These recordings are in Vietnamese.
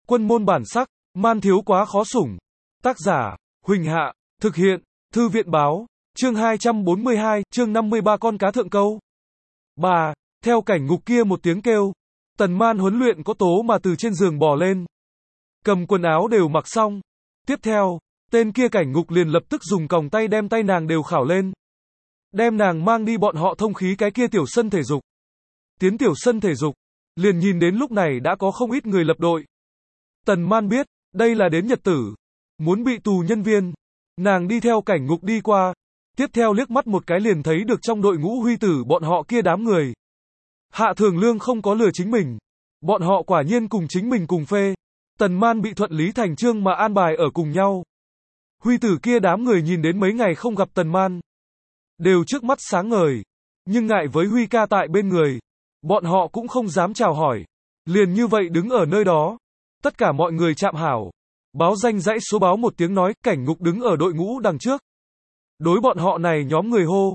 Quân môn bản sắc, man thiếu quá khó sủng. Tác giả, Huỳnh Hạ, thực hiện, Thư viện báo, chương 242, chương 53 con cá thượng câu. Bà, theo cảnh ngục kia một tiếng kêu, Tần Man huấn luyện có tố mà từ trên giường bò lên. Cầm quần áo đều mặc xong. Tiếp theo, tên kia cảnh ngục liền lập tức dùng còng tay đem tay nàng đều khảo lên. Đem nàng mang đi bọn họ thông khí cái kia tiểu sân thể dục. Tiến tiểu sân thể dục, liền nhìn đến lúc này đã có không ít người lập đội. Tần Man biết, đây là đến nhật tử. Muốn bị tù nhân viên. Nàng đi theo cảnh ngục đi qua. Tiếp theo liếc mắt một cái liền thấy được trong đội ngũ Huy Tử bọn họ kia đám người. Hạ Thường Lương không có lừa chính mình. Bọn họ quả nhiên cùng chính mình cùng phê. Tần Man bị thuận lý thành chương mà an bài ở cùng nhau. Huy Tử kia đám người nhìn đến mấy ngày không gặp Tần Man. Đều trước mắt sáng ngời. Nhưng ngại với Huy ca tại bên người. Bọn họ cũng không dám chào hỏi. Liền như vậy đứng ở nơi đó. Tất cả mọi người chạm hảo. Báo danh dãy số báo một tiếng nói, cảnh ngục đứng ở đội ngũ đằng trước. Đối bọn họ này nhóm người hô.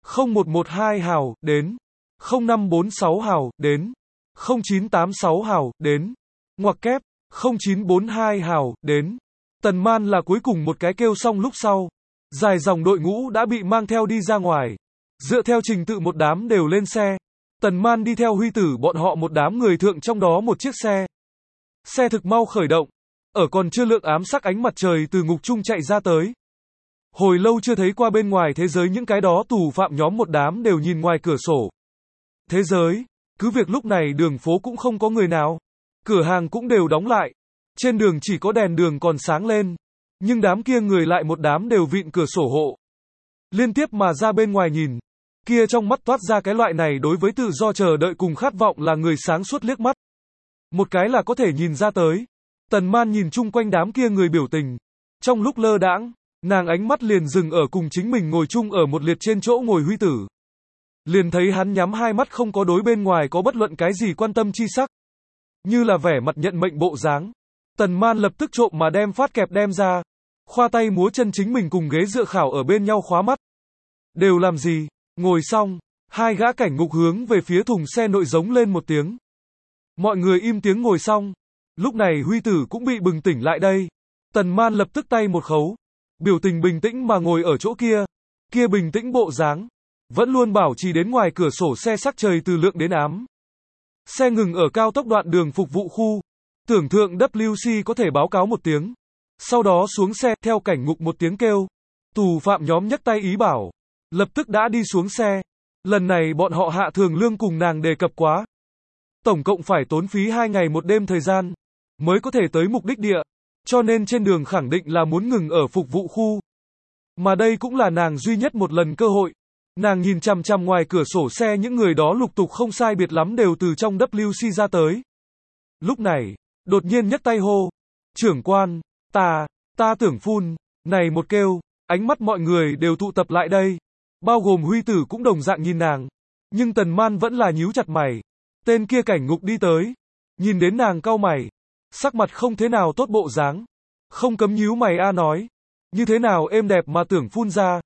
0112 hào, đến. 0546 hào, đến. 0986 hào, đến. Ngoặc kép, 0942 hào, đến. Tần Man là cuối cùng một cái kêu xong lúc sau. Dài dòng đội ngũ đã bị mang theo đi ra ngoài. Dựa theo trình tự một đám đều lên xe. Tần Man đi theo Huy Tử bọn họ một đám người thượng trong đó một chiếc xe. Xe thực mau khởi động. Ở còn chưa lượng ám sắc ánh mặt trời từ ngục chung chạy ra tới. Hồi lâu chưa thấy qua bên ngoài thế giới những cái đó tù phạm nhóm một đám đều nhìn ngoài cửa sổ. Thế giới, cứ việc lúc này đường phố cũng không có người nào. Cửa hàng cũng đều đóng lại. Trên đường chỉ có đèn đường còn sáng lên. Nhưng đám kia người lại một đám đều vịn cửa sổ hộ. Liên tiếp mà ra bên ngoài nhìn. Kia trong mắt toát ra cái loại này đối với tự do chờ đợi cùng khát vọng là người sáng suốt liếc mắt. Một cái là có thể nhìn ra tới. Tần Man nhìn chung quanh đám kia người biểu tình. Trong lúc lơ đãng, nàng ánh mắt liền dừng ở cùng chính mình ngồi chung ở một liệt trên chỗ ngồi Huy Tử. Liền thấy hắn nhắm hai mắt không có đối bên ngoài có bất luận cái gì quan tâm chi sắc. Như là vẻ mặt nhận mệnh bộ dáng. Tần Man lập tức trộm mà đem phát kẹp đem ra. Khoa tay múa chân chính mình cùng ghế dựa khảo ở bên nhau khóa mắt. Đều làm gì? Ngồi xong, hai gã cảnh ngục hướng về phía thùng xe nội giống lên một tiếng. Mọi người im tiếng ngồi xong. Lúc này Huy Tử cũng bị bừng tỉnh lại đây. Tần Man lập tức tay một khấu. Biểu tình bình tĩnh mà ngồi ở chỗ kia. Kia bình tĩnh bộ dáng. Vẫn luôn bảo trì đến ngoài cửa sổ xe sắc trời từ lượng đến ám. Xe ngừng ở cao tốc đoạn đường phục vụ khu. Tưởng thượng WC có thể báo cáo một tiếng. Sau đó xuống xe theo cảnh ngục một tiếng kêu. Tù phạm nhóm nhấc tay ý bảo. Lập tức đã đi xuống xe. Lần này bọn họ Hạ Thường Lương cùng nàng đề cập quá. Tổng cộng phải tốn phí 2 ngày một đêm thời gian. Mới có thể tới mục đích địa. Cho nên trên đường khẳng định là muốn ngừng ở phục vụ khu. Mà đây cũng là nàng duy nhất một lần cơ hội. Nàng nhìn chằm chằm ngoài cửa sổ xe những người đó lục tục không sai biệt lắm đều từ trong WC ra tới. Lúc này, đột nhiên nhấc tay hô. Trưởng quan, ta tưởng phun. Này một kêu, ánh mắt mọi người đều tụ tập lại đây. Bao gồm Huy Tử cũng đồng dạng nhìn nàng. Nhưng Tần Man vẫn là nhíu chặt mày. Tên kia cảnh ngục đi tới. Nhìn đến nàng cau mày. Sắc mặt không thế nào tốt bộ dáng. Không cấm nhíu mày nói. Như thế nào êm đẹp mà tưởng phun ra.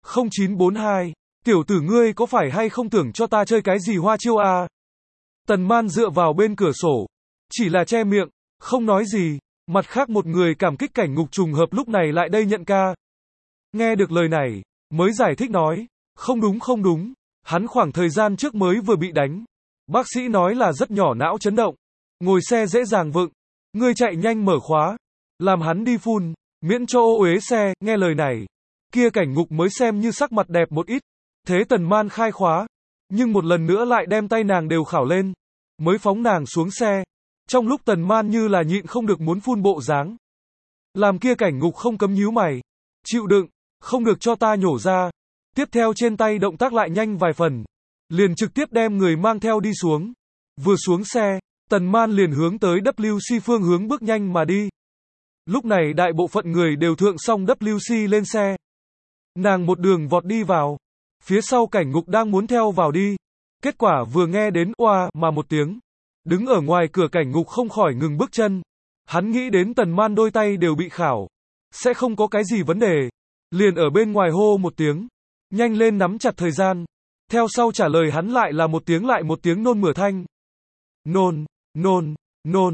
0942. Tiểu tử ngươi có phải hay không tưởng cho ta chơi cái gì hoa chiêu à? Tần Man dựa vào bên cửa sổ. Chỉ là che miệng. Không nói gì. Mặt khác một người cảm kích cảnh ngục trùng hợp lúc này lại đây nhận ca. Nghe được lời này. Mới giải thích nói. Không đúng. Hắn khoảng thời gian trước mới vừa bị đánh. Bác sĩ nói là rất nhỏ não chấn động. Ngồi xe dễ dàng vựng. Ngươi chạy nhanh mở khóa. Làm hắn đi phun. Miễn cho ô uế xe. Nghe lời này. Kia cảnh ngục mới xem như sắc mặt đẹp một ít. Thế Tần Man khai khóa. Nhưng một lần nữa lại đem tay nàng đều khảo lên. Mới phóng nàng xuống xe. Trong lúc Tần Man như là nhịn không được muốn phun bộ dáng. Làm kia cảnh ngục không cấm nhíu mày. Chịu đựng. Không được cho ta nhổ ra. Tiếp theo trên tay động tác lại nhanh vài phần. Liền trực tiếp đem người mang theo đi xuống. Vừa xuống xe, Tần Man liền hướng tới WC phương hướng bước nhanh mà đi. Lúc này đại bộ phận người đều thượng xong WC lên xe. Nàng một đường vọt đi vào. Phía sau cảnh ngục đang muốn theo vào đi. Kết quả vừa nghe đến oa mà một tiếng. Đứng ở ngoài cửa cảnh ngục không khỏi ngừng bước chân. Hắn nghĩ đến Tần Man đôi tay đều bị khảo. Sẽ không có cái gì vấn đề. Liền ở bên ngoài hô một tiếng. Nhanh lên nắm chặt thời gian. Theo sau trả lời hắn lại là một tiếng nôn mửa thanh. Nôn.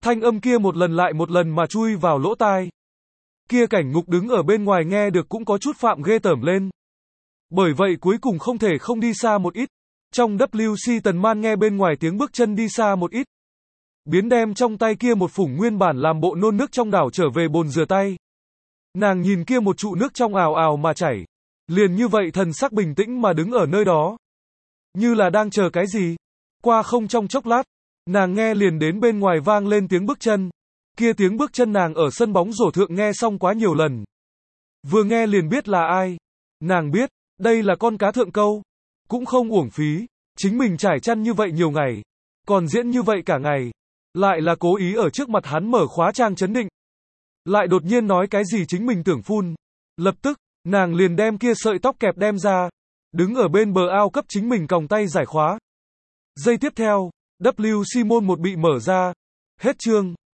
Thanh âm kia một lần lại một lần mà chui vào lỗ tai. Kia Cảnh Ngục đứng ở bên ngoài nghe được cũng có chút phạm ghê tởm lên. Bởi vậy cuối cùng không thể không đi xa một ít. Trong WC Tần Man nghe bên ngoài tiếng bước chân đi xa một ít. Biến đem trong tay kia một phủng nguyên bản làm bộ nôn nước trong đảo trở về bồn rửa tay. Nàng nhìn kia một trụ nước trong ào ào mà chảy. Liền như vậy thần sắc bình tĩnh mà đứng ở nơi đó. Như là đang chờ cái gì. Qua không trong chốc lát, nàng nghe liền đến bên ngoài vang lên tiếng bước chân. Kia tiếng bước chân nàng ở sân bóng rổ thượng nghe xong quá nhiều lần. Vừa nghe liền biết là ai. Nàng biết, đây là con cá thượng câu. Cũng không uổng phí, chính mình trải chăn như vậy nhiều ngày. Còn diễn như vậy cả ngày. Lại là cố ý ở trước mặt hắn mở khóa trang chấn định. Lại đột nhiên nói cái gì chính mình tưởng phun. Lập tức, nàng liền đem kia sợi tóc kẹp đem ra. Đứng ở bên bờ ao cấp chính mình còng tay giải khóa. Giây tiếp theo, WC môn một bị mở ra. Hết chương.